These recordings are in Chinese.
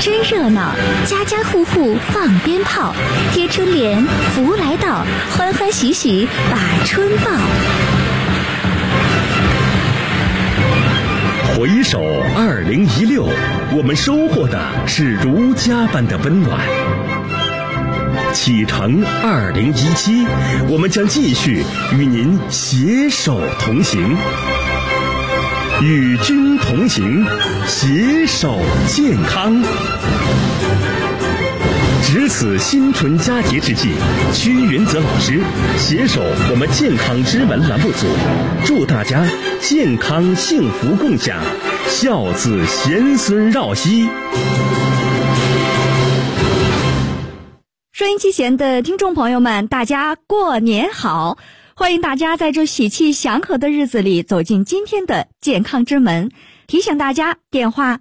真热闹，家家户户放鞭炮，贴春联，福来到，欢欢喜喜把春报。 回首2016，我们收获的是如家般的温暖。启程2017，我们将继续与您携手同行，与君同行，携手健康。值此新春佳节之际，屈云泽老师携手我们健康之门栏目组，祝大家健康幸福共享，孝子贤孙绕膝。 收音机前的听众朋友们，大家过年好！欢迎大家在这喜气祥和的日子里走进今天的健康之门。提醒大家，电话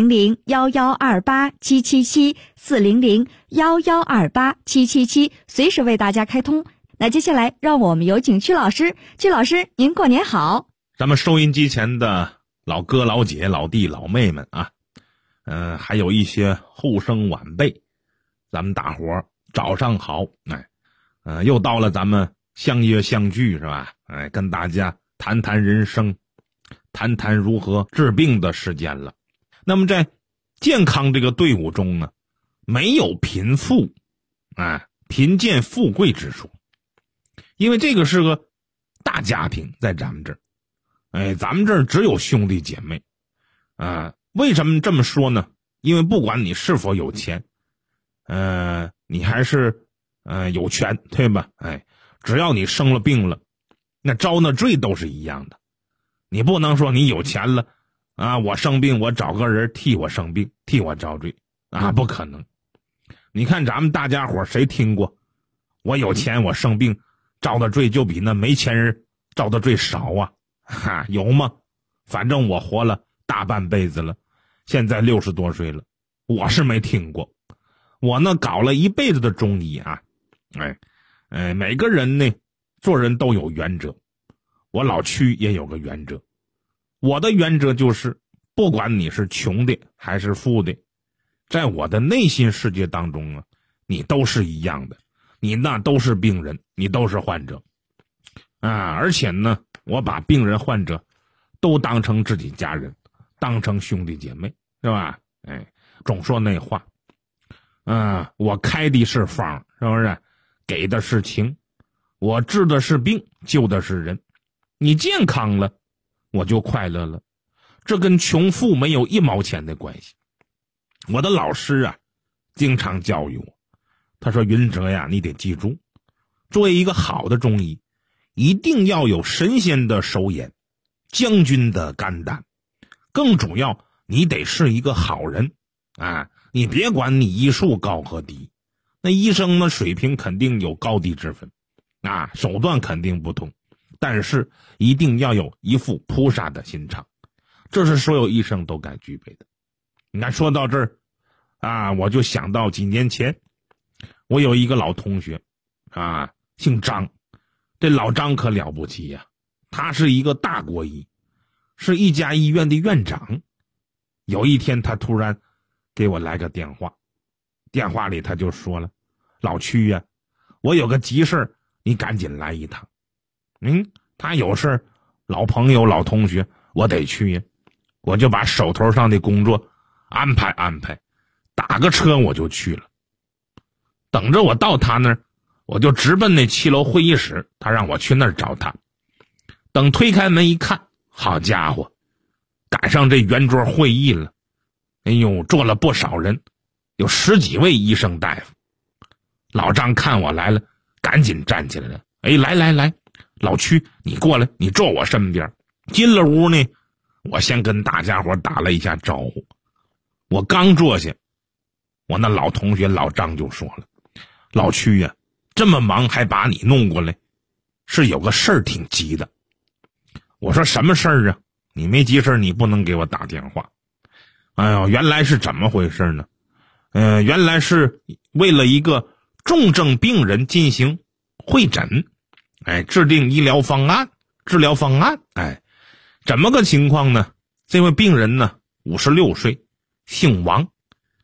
400-1128-777，400-1128-777，随时为大家开通。那接下来让我们有请曲老师。曲老师，您过年好！ 咱们收音机前的老哥老姐老弟老妹们啊，还有一些后生晚辈，咱们大伙儿早上好。又到了咱们相约相聚是吧？跟大家谈谈人生，谈谈如何治病的时间了。那么在健康这个队伍中呢，没有贫富贫贱富贵之说，因为这个是个大家庭，在咱们这儿咱们这儿只有兄弟姐妹为什么这么说呢？因为不管你是否有钱你还是有权，对吧？只要你生了病了，那遭那罪都是一样的。你不能说你有钱了我生病我找个人替我生病，替我遭罪不可能。你看咱们大家伙谁听过我有钱我生病遭的罪就比那没钱人遭的罪少有吗？反正我活了大半辈子了，现在60多岁了，我是没听过。我呢搞了一辈子的中医每个人呢做人都有原则，我老屈也有个原则。我的原则就是不管你是穷的还是富的，在我的内心世界当中你都是一样的，你那都是病人，你都是患者而且呢我把病人患者都当成自己家人，当成兄弟姐妹，是吧？总说那话我开的是方，是不是？给的是情，我治的是病，救的是人。你健康了，我就快乐了，这跟穷富没有1毛钱的关系。我的老师经常教育我，他说云哲呀，你得记住，作为一个好的中医，一定要有神仙的手眼，将军的肝胆，更主要你得是一个好人你别管你医术高和低，那医生呢水平肯定有高低之分手段肯定不同，但是一定要有一副菩萨的心肠，这是所有医生都该具备的。你看说到这儿我就想到几年前我有一个老同学姓张，这老张可了不起他是一个大国医，是一家医院的院长。有一天他突然给我来个电话，电话里他就说了，老屈我有个急事你赶紧来一趟。他有事老朋友老同学我得去我就把手头上的工作安排安排，打个车我就去了。等着我到他那儿，我就直奔那7楼会议室，他让我去那儿找他。等推开门一看，好家伙，赶上这圆桌会议了。坐了不少人，有10几位医生大夫。老张看我来了，赶紧站起来了。来，老屈，你过来，你坐我身边。进了屋呢，我先跟大家伙打了一下招呼。我刚坐下，我那老同学老张就说了，老屈这么忙还把你弄过来，是有个事儿挺急的。我说什么事儿你没急事你不能给我打电话。原来是怎么回事呢？原来是为了一个重症病人进行会诊，制定医疗方案、治疗方案。怎么个情况呢？这位病人呢，56岁，姓王，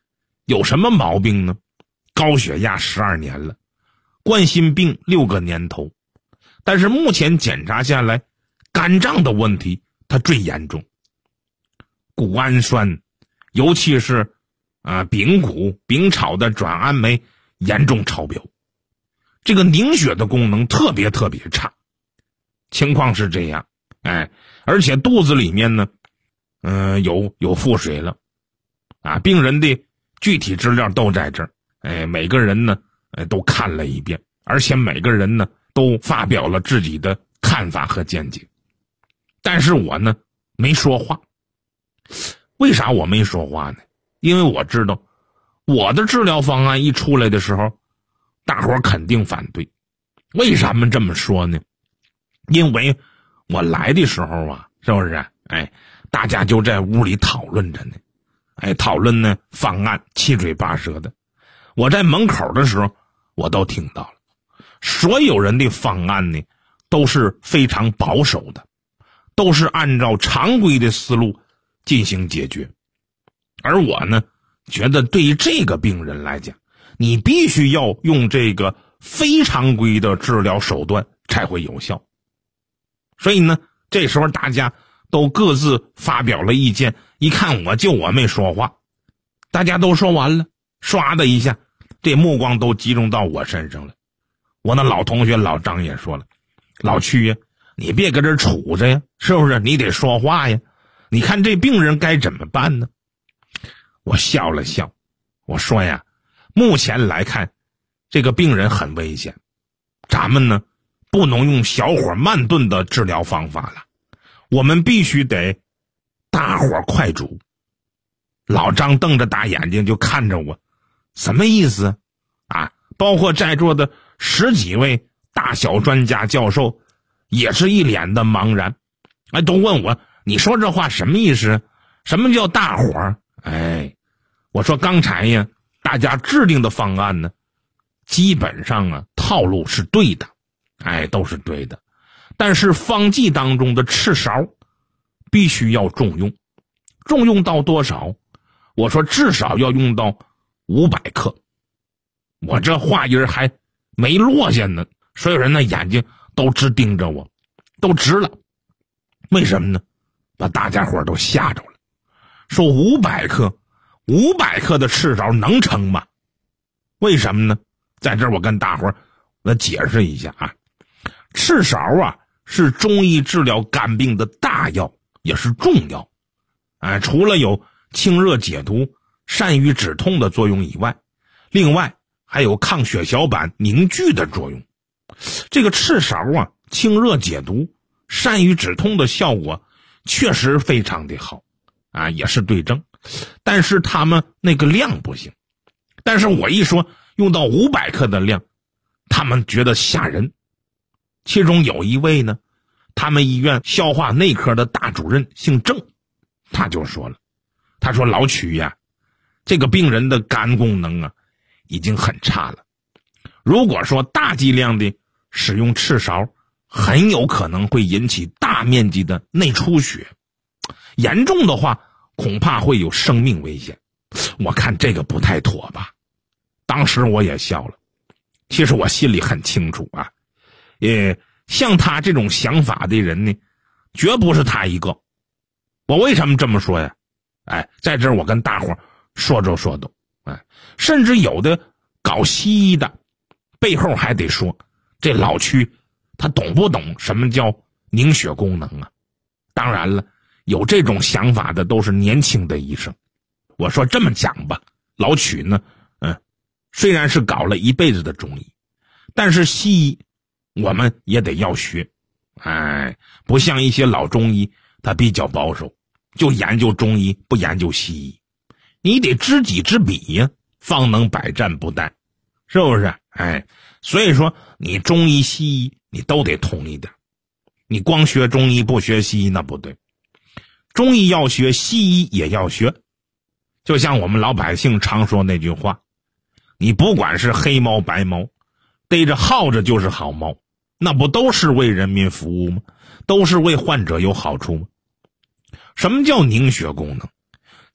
有什么毛病呢？高血压12年了，冠心病6个年头，但是目前检查下来，肝脏的问题它最严重，谷氨酸，尤其是丙谷、丙草的转氨酶严重超标，这个凝血的功能特别差。情况是这样，而且肚子里面呢，有腹水了，病人的具体资料都在这儿，每个人呢，都看了一遍，而且每个人呢都发表了自己的看法和见解，但是我呢没说话。为啥我没说话呢？因为我知道我的治疗方案一出来的时候，大伙肯定反对。为什么这么说呢？因为我来的时候啊，是不是大家就在屋里讨论着呢，讨论呢方案，七嘴八舌的。我在门口的时候我都听到了，所有人的方案呢都是非常保守的，都是按照常规的思路进行解决。而我呢觉得对于这个病人来讲，你必须要用这个非常规的治疗手段才会有效。所以呢这时候大家都各自发表了意见，一看我没说话，大家都说完了，唰的一下这目光都集中到我身上了。我那老同学老张也说了，老曲呀，你别搁这杵着呀，是不是？你得说话呀，你看这病人该怎么办呢？我笑了笑，我说呀，目前来看这个病人很危险，咱们呢不能用小火慢炖的治疗方法了，我们必须得大火快煮。老张瞪着大眼睛就看着我，什么意思包括在座的10几位大小专家教授也是一脸的茫然，都问我，你说这话什么意思？什么叫大火？我说刚才呀，大家制定的方案呢，基本上套路是对的，都是对的，但是方剂当中的赤芍必须要重用，重用到多少？我说至少要用到500克。我这话音还没落下呢，所有人的眼睛都直盯着我，都直了。为什么呢？把大家伙都吓着了，说500克的赤芍能成吗？为什么呢？在这儿我跟大伙来解释一下赤芍是中医治疗肝病的大药，也是重药。除了有清热解毒、善于止痛的作用以外，另外还有抗血小板凝聚的作用。这个赤芍清热解毒、善于止痛的效果确实非常的好也是对症，但是他们那个量不行。但是我一说用到500克的量，他们觉得吓人。其中有一位呢，他们医院消化内科的大主任姓郑，他就说了，他说老曲呀，这个病人的肝功能已经很差了，如果说大剂量的使用赤芍，很有可能会引起大面积的内出血，严重的话恐怕会有生命危险。我看这个不太妥吧。当时我也笑了，其实我心里很清楚像他这种想法的人呢，绝不是他一个。我为什么这么说呀？在这儿我跟大伙说道，甚至有的搞西医的背后还得说，这老曲他懂不懂什么叫凝血功能当然了，有这种想法的都是年轻的医生。我说这么讲吧，老曲呢虽然是搞了一辈子的中医，但是西医我们也得要学。不像一些老中医他比较保守，就研究中医不研究西医。你得知己知彼呀，方能百战不殆，是不是？所以说你中医西医你都得通一点，你光学中医不学西医那不对，中医要学，西医也要学。就像我们老百姓常说那句话，你不管是黑猫白猫，逮着耗子就是好猫，那不都是为人民服务吗？都是为患者有好处吗？什么叫凝血功能？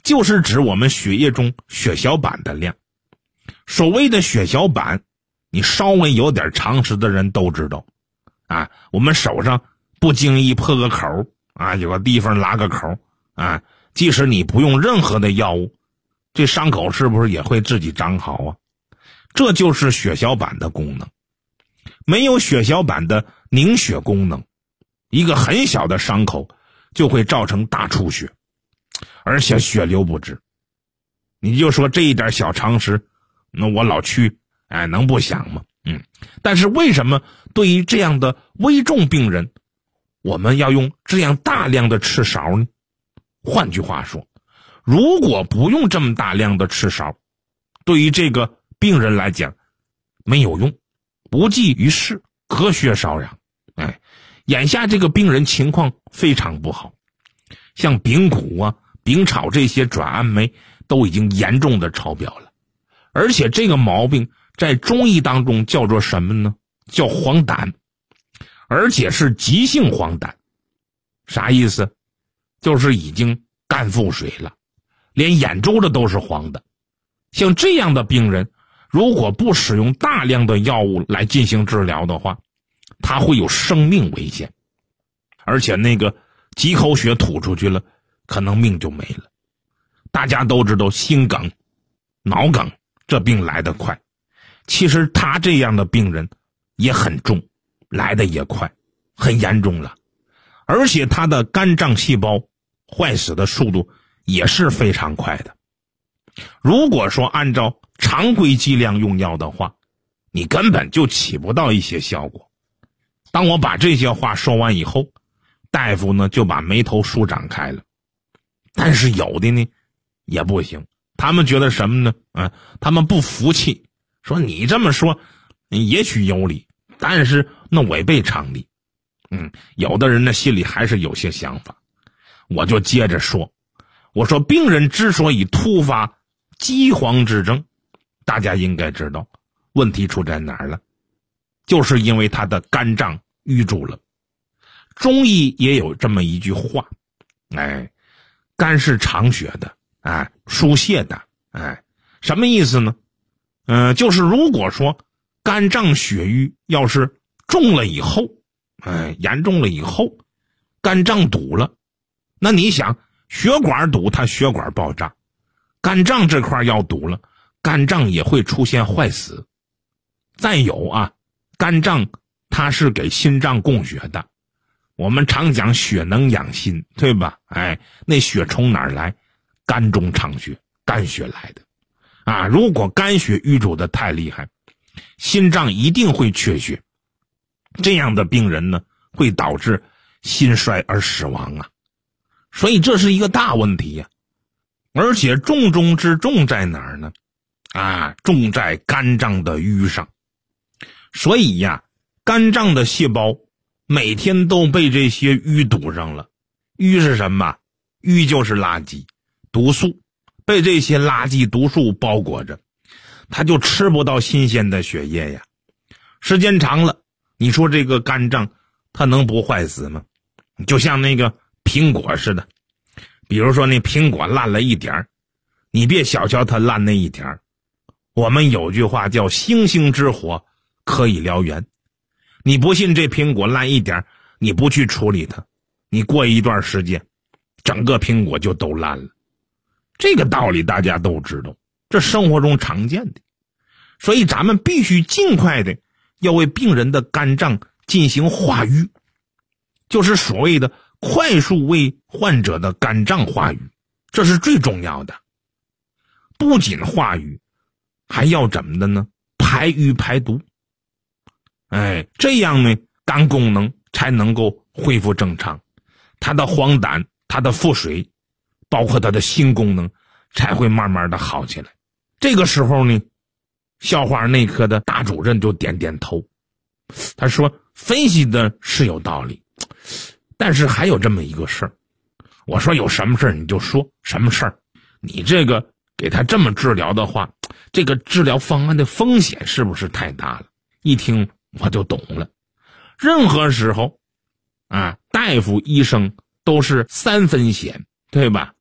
就是指我们血液中血小板的量。所谓的血小板，你稍微有点常识的人都知道啊，我们手上不经意破个口啊，有个地方拉个口啊，即使你不用任何的药物，这伤口是不是也会自己长好啊？这就是血小板的功能。没有血小板的凝血功能，一个很小的伤口就会造成大出血，而且血流不止。你就说这一点小常识，那我老屈能不想吗？但是为什么对于这样的危重病人，我们要用这样大量的赤芍呢？换句话说，如果不用这么大量的赤芍，对于这个病人来讲没有用，无济于事，隔靴搔痒。眼下这个病人情况非常不好，像丙谷啊、丙草这些转氨酶都已经严重的超标了，而且这个毛病在中医当中叫做什么呢？叫黄疸，而且是急性黄疸。啥意思？就是已经肝腹水了，连眼周的都是黄的。像这样的病人，如果不使用大量的药物来进行治疗的话，他会有生命危险，而且那个几口血吐出去了，可能命就没了。大家都知道心梗、脑梗这病来得快，其实他这样的病人也很重，来得也快，很严重了。而且他的肝脏细胞坏死的速度也是非常快的。如果说按照常规剂量用药的话，你根本就起不到一些效果。当我把这些话说完以后，大夫呢就把眉头舒展开了。但是有的呢也不行，他们觉得什么呢？他们不服气，说你这么说也许有理，但是那违背常理。有的人呢心里还是有些想法。我就接着说，我说病人之所以突发饥荒之症，大家应该知道问题出在哪儿了，就是因为他的肝脏淤住了。中医也有这么一句话，肝是藏血的，疏泄的，什么意思呢？就是如果说肝脏血瘀要是重了以后，严重了以后，肝脏堵了，那你想血管堵，它血管爆炸，肝脏这块要堵了，肝脏也会出现坏死。再有肝脏它是给心脏供血的，我们常讲血能养心，对吧？那血从哪儿来？肝中藏血，肝血来的。如果肝血淤阻的太厉害，心脏一定会缺血，这样的病人呢会导致心衰而死亡啊。所以这是一个大问题呀。而且重中之重在哪儿呢？重在肝脏的淤上。所以肝脏的细胞每天都被这些淤堵上了。淤是什么？淤就是垃圾、毒素，被这些垃圾毒素包裹着，它就吃不到新鲜的血液呀。时间长了，你说这个肝脏它能不坏死吗？就像那个苹果似的，比如说那苹果烂了一点，你别小瞧它烂那一点。我们有句话叫星星之火可以燎原。你不信这苹果烂一点，你不去处理它，你过一段时间整个苹果就都烂了。这个道理大家都知道，这生活中常见的。所以咱们必须尽快的要为病人的肝脏进行化瘀，就是所谓的快速为患者的肝脏化瘀，这是最重要的。不仅化瘀，还要怎么的呢？排瘀排毒。这样呢，肝功能才能够恢复正常，它的黄疸、它的腹水，包括它的心功能才会慢慢的好起来。这个时候呢，消化内科的大主任就点点头，他说分析的是有道理，但是还有这么一个事儿。我说有什么事儿你就说什么事儿，你这个给他这么治疗的话，这个治疗方案的风险是不是太大了？一听我就懂了。任何时候大夫医生都是三分险，对吧？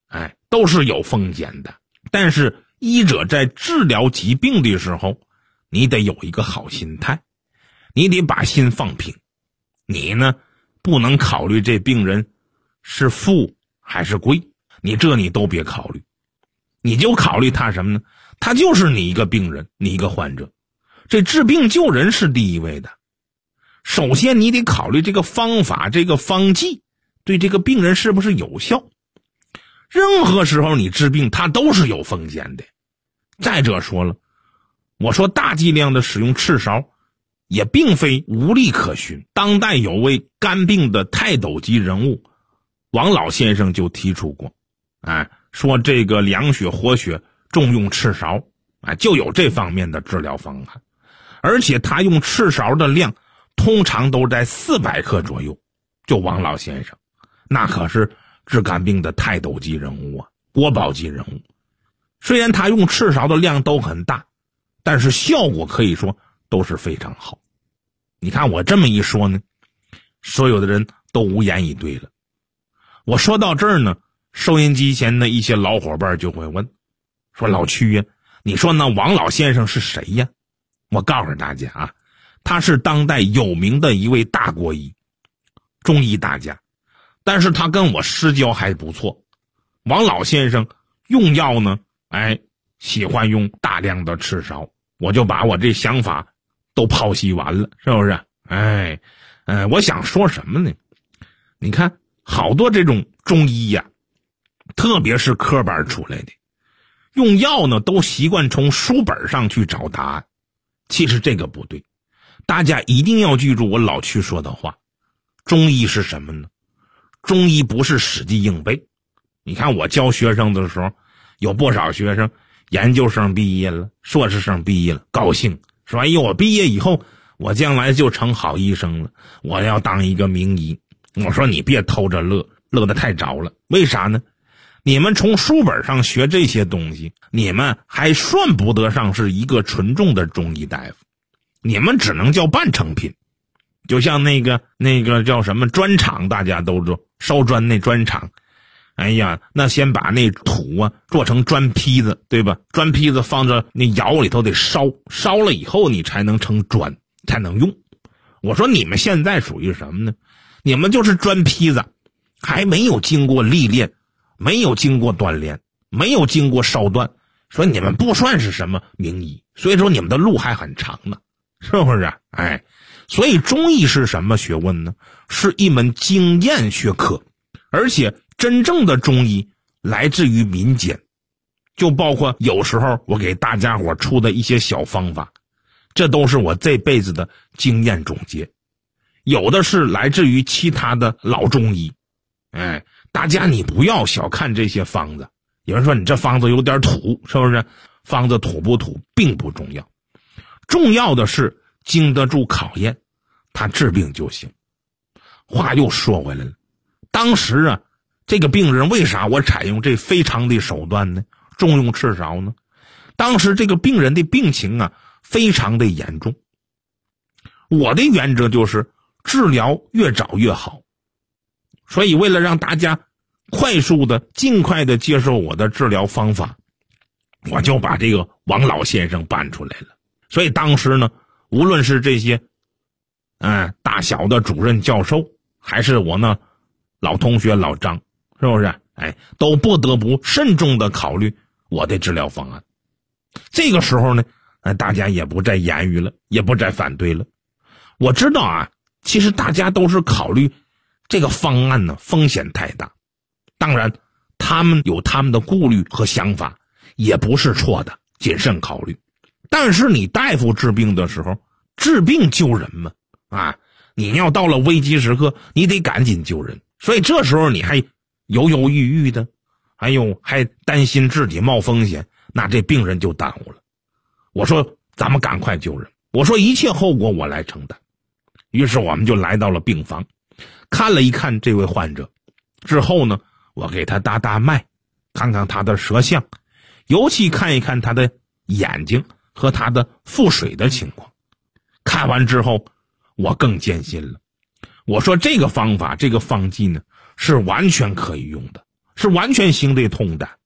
都是有风险的。但是医者在治疗疾病的时候，你得有一个好心态，你得把心放平。你呢，不能考虑这病人是富还是贵，你都别考虑，你就考虑他什么呢？他就是你一个病人，你一个患者，这治病救人是第一位的。首先你得考虑这个方法，这个方剂对这个病人是不是有效。任何时候你治病它都是有风险的。再者说了，我说大剂量的使用赤芍也并非无利可循。当代有位肝病的泰斗级人物王老先生就提出过，说这个凉血活血重用赤芍，就有这方面的治疗方案。而且他用赤芍的量通常都在400克左右。就王老先生那可是治肝病的泰斗级人物啊，国宝级人物。虽然他用赤芍的量都很大，但是效果可以说都是非常好。你看我这么一说呢，所有的人都无言以对了。我说到这儿呢，收音机前的一些老伙伴就会问，说老曲呀，你说那王老先生是谁呀？我告诉大家啊，他是当代有名的一位大国医，中医大家，但是他跟我私交还不错。王老先生用药呢，喜欢用大量的赤芍，我就把我这想法都剖析完了，是不是？我想说什么呢？你看好多这种中医呀，特别是科班出来的，用药呢都习惯从书本上去找答案。其实这个不对，大家一定要记住我老去说的话。中医是什么呢？中医不是死记硬背。你看我教学生的时候，有不少学生研究生毕业了，硕士生毕业了，高兴说，哎呦，我毕业以后我将来就成好医生了，我要当一个名医。我说你别偷着乐，乐得太早了。为啥呢？你们从书本上学这些东西，你们还算不得上是一个纯正的中医大夫，你们只能叫半成品。就像那个叫什么砖厂，大家都知道烧砖那砖厂，那先把那土啊做成砖坯子，对吧？砖坯子放着那窑里头得烧了以后你才能成砖，才能用。我说你们现在属于什么呢？你们就是砖坯子，还没有经过历练，没有经过锻炼，没有经过烧锻，所以你们不算是什么名医，所以说你们的路还很长呢，是不是？所以中医是什么学问呢？是一门经验学科，而且真正的中医来自于民间，就包括有时候我给大家伙出的一些小方法，这都是我这辈子的经验总结。有的是来自于其他的老中医，大家你不要小看这些方子。有人说你这方子有点土，是不是？方子土不土并不重要，重要的是经得住考验，他治病就行。话又说回来了，当时啊，这个病人为啥我采用这非常的手段呢？重用赤芍呢？当时这个病人的病情啊非常的严重，我的原则就是治疗越早越好。所以为了让大家快速的尽快的接受我的治疗方法，我就把这个王老先生搬出来了。所以当时呢，无论是这些大小的主任教授，还是我呢老同学老张，是不是？都不得不慎重的考虑我的治疗方案。这个时候呢，大家也不再言语了，也不再反对了。我知道啊，其实大家都是考虑这个方案呢风险太大，当然他们有他们的顾虑和想法，也不是错的，谨慎考虑。但是你大夫治病的时候，治病救人嘛，你要到了危机时刻，你得赶紧救人。所以这时候你还犹犹豫豫的，还担心自己冒风险，那这病人就耽误了。我说咱们赶快救人，我说一切后果我来承担。于是我们就来到了病房，看了一看这位患者之后呢，我给他搭搭脉，看看他的舌象，尤其看一看他的眼睛和他的腹水的情况。看完之后我更坚信了，我说这个方法，这个方剂呢是完全可以用的，是完全行得通的。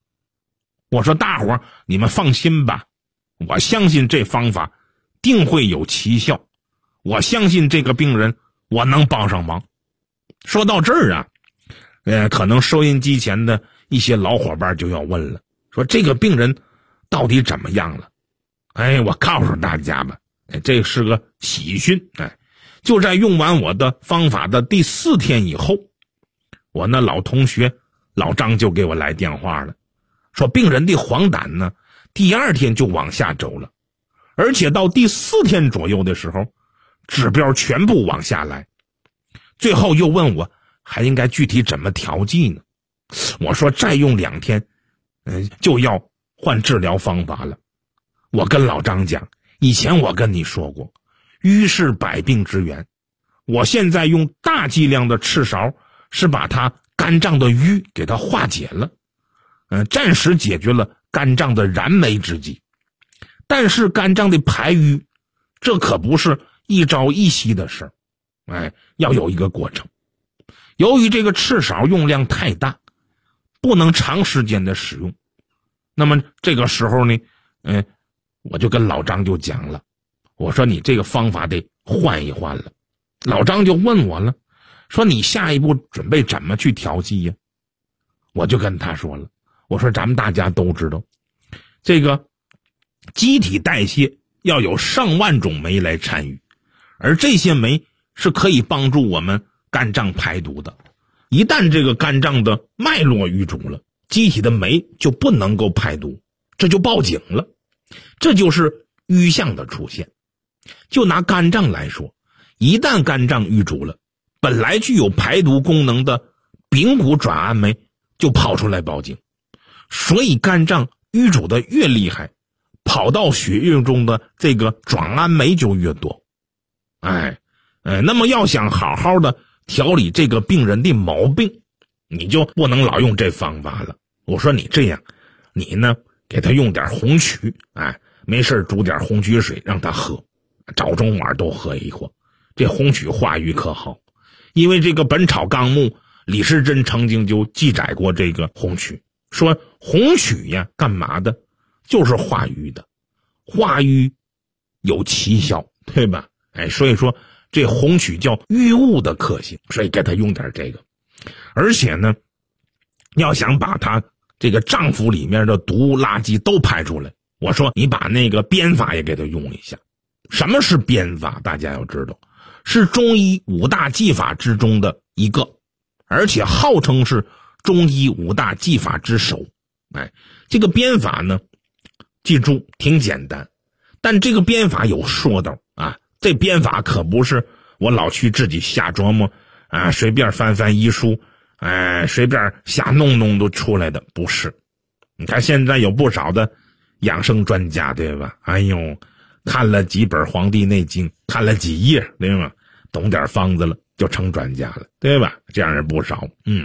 我说大伙儿你们放心吧，我相信这方法定会有奇效，我相信这个病人我能帮上忙。说到这儿啊，可能收音机前的一些老伙伴就要问了，说这个病人到底怎么样了？我告诉大家吧，这是个喜讯。就在用完我的方法的第4天以后，我那老同学老张就给我来电话了，说病人的黄疸呢第2天就往下走了，而且到第4天左右的时候指标全部往下来。最后又问我还应该具体怎么调剂呢？我说再用2天就要换治疗方法了。我跟老张讲，以前我跟你说过，瘀是百病之源，我现在用大剂量的赤芍是把它肝脏的瘀给它化解了，暂时解决了肝脏的燃眉之急。但是肝脏的排瘀这可不是一朝一夕的事儿，要有一个过程。由于这个赤芍用量太大，不能长时间的使用，那么这个时候呢，我就跟老张就讲了，我说你这个方法得换一换了。老张就问我了，说你下一步准备怎么去调剂呀？我就跟他说了，我说咱们大家都知道，这个机体代谢要有上万种酶来参与，而这些酶是可以帮助我们肝脏排毒的。一旦这个肝脏的脉络瘀阻了，机体的酶就不能够排毒，这就报警了，这就是瘀象的出现。就拿肝脏来说，一旦肝脏瘀阻了，本来具有排毒功能的丙谷转氨酶就跑出来报警，所以肝脏瘀阻的越厉害，跑到血液中的这个转氨酶就越多。那么要想好好的调理这个病人的毛病，你就不能老用这方法了。我说你这样，你呢给他用点红曲，没事煮点红曲水让他喝，早中晚都喝一喝，这红曲化瘀可好。因为这个《本草纲目》李时珍曾经就记载过这个红曲，说红曲呀干嘛的，就是化瘀的，化瘀有奇效，对吧？所以说这红曲叫瘀物的克星，所以给他用点这个。而且呢，要想把他这个脏腑里面的毒垃圾都排出来，我说你把那个鞭法也给他用一下。什么是鞭法？大家要知道，是中医5大技法之中的一个，而且号称是中医5大技法之首。这个鞭法呢，记住挺简单，但这个鞭法有说道啊。这鞭法可不是我老去自己瞎琢磨随便翻翻医书随便瞎弄弄都出来的，不是。你看现在有不少的养生专家，对吧？看了几本《黄帝内经》，看了几页，对吧？懂点方子了就成专家了，对吧？这样人不少。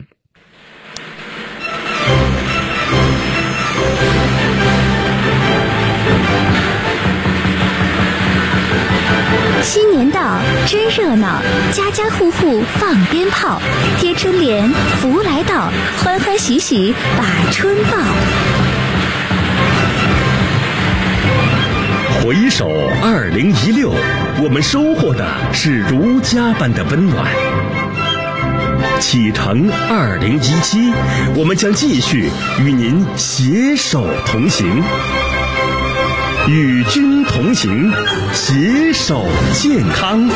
新年到，真热闹，家家户户放鞭炮，贴春联，福来到，欢欢喜喜把春报。 回首2016，我们收获的是如家般的温暖。启程2017，我们将继续与您携手同行。与君同行，携手健康。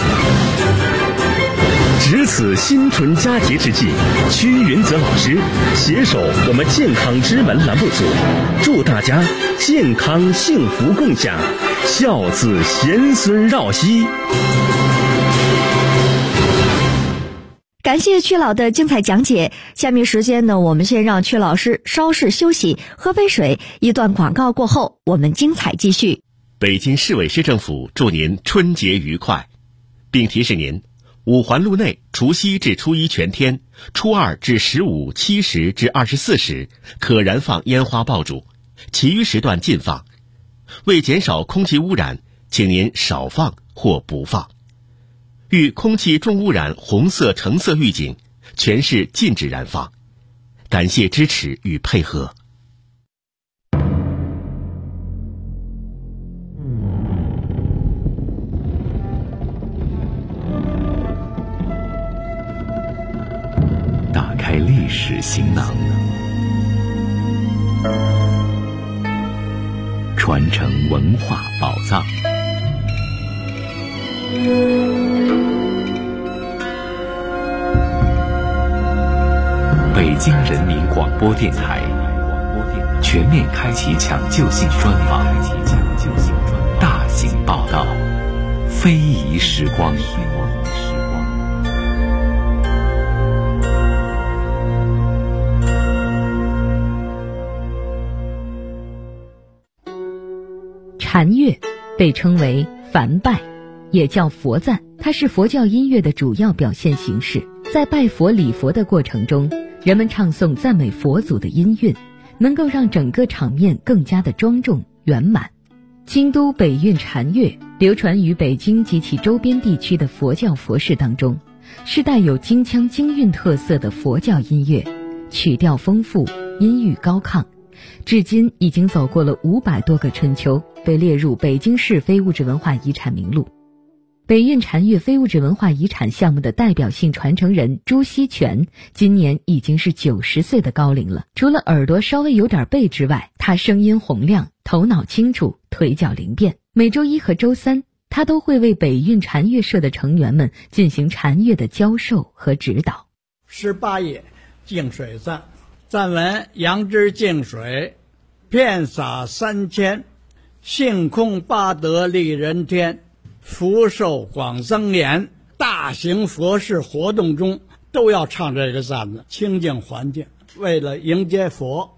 值此新春佳节之际，屈云泽老师携手我们健康之门栏目组，祝大家健康幸福共享，孝子贤孙绕膝。 感谢曲老的精彩讲解。下面时间呢，我们先让曲老师稍事休息，喝杯水。一段广告过后，我们精彩继续。 北京市委市政府祝您春节愉快，并提示您，五环路内除夕至初一全天，初二至15、7时至24时可燃放烟花爆竹，其余时段禁放。为减少空气污染，请您少放或不放。遇空气重污染红色、橙色预警，全市禁止燃放。感谢支持与配合。 历史行囊，传承文化宝藏。北京人民广播电台全面开启抢救性专访，大型报道，非遗时光。 禅乐被称为梵拜，也叫佛赞，它是佛教音乐的主要表现形式。在拜佛礼佛的过程中，人们唱诵赞美佛祖的音韵，能够让整个场面更加的庄重圆满。京都北韵禅乐流传于北京及其周边地区的佛教佛事当中，是带有京腔京韵特色的佛教音乐，曲调丰富，音域高亢，至今已经走过了500多个春秋，被列入北京市非物质文化遗产名录。北韵禅乐非物质文化遗产项目的代表性传承人朱锡全今年已经是90岁的高龄了。除了耳朵稍微有点背之外，他声音洪亮，头脑清楚，腿脚灵便。每周一和周三，他都会为北韵禅乐社的成员们进行禅乐的教授和指导。 18页净水赞，赞文：杨枝净水，遍洒3000，性空八德利人天，福寿广增延。大型佛事活动中都要唱这个赞子，清净环境，为了迎接佛。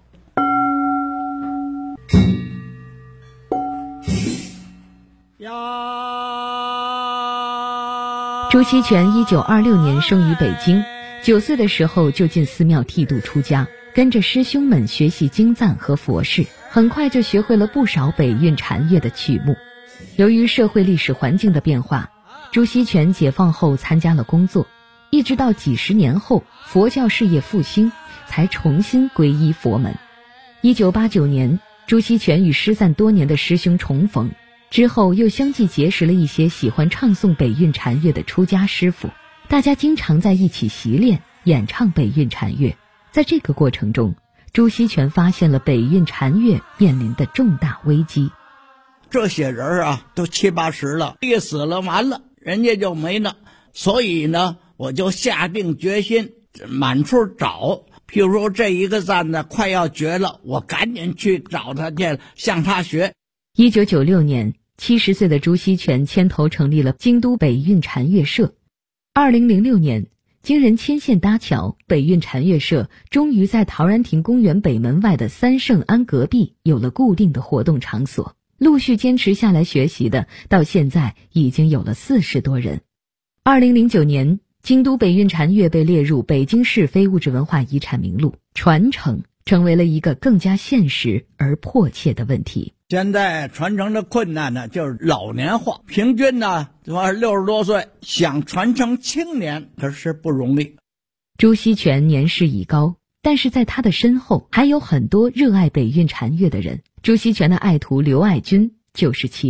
朱锡全1926年生于北京，9岁的时候就进寺庙剃度出家，跟着师兄们学习经赞和佛事，很快就学会了不少北韵禅乐的曲目。由于社会历史环境的变化，朱锡全解放后参加了工作，一直到几十年后佛教事业复兴，才重新皈依佛门。1989年，朱锡全与失散多年的师兄重逢，之后又相继结识了一些喜欢唱诵北韵禅乐的出家师傅，大家经常在一起习练演唱北韵禅乐。在这个过程中，朱锡全发现了北韵禅乐面临的重大危机。 这些人啊，都70、80了，一死了完了，人家就没了。所以呢，我就下定决心满处找。譬如说这一个赞呢快要绝了，我赶紧去找他去，向他学。 1996年，70岁的朱锡全牵头成立了京都北韵禅乐社。2006年，经人牵线搭桥，北韵禅乐社终于在陶然亭公园北门外的三圣庵隔壁有了固定的活动场所。陆续坚持下来学习的，到现在已经有了40多人。2009年，京都北韵禅乐被列入北京市非物质文化遗产名录，传承成为了一个更加现实而迫切的问题。 现在传承的困难呢，就是老年化，平均呢60多岁，想传承青年可是不容易。 朱锡全年事已高，但是在他的身后还有很多热爱北韵禅乐的人。朱锡全的爱徒刘爱军就是其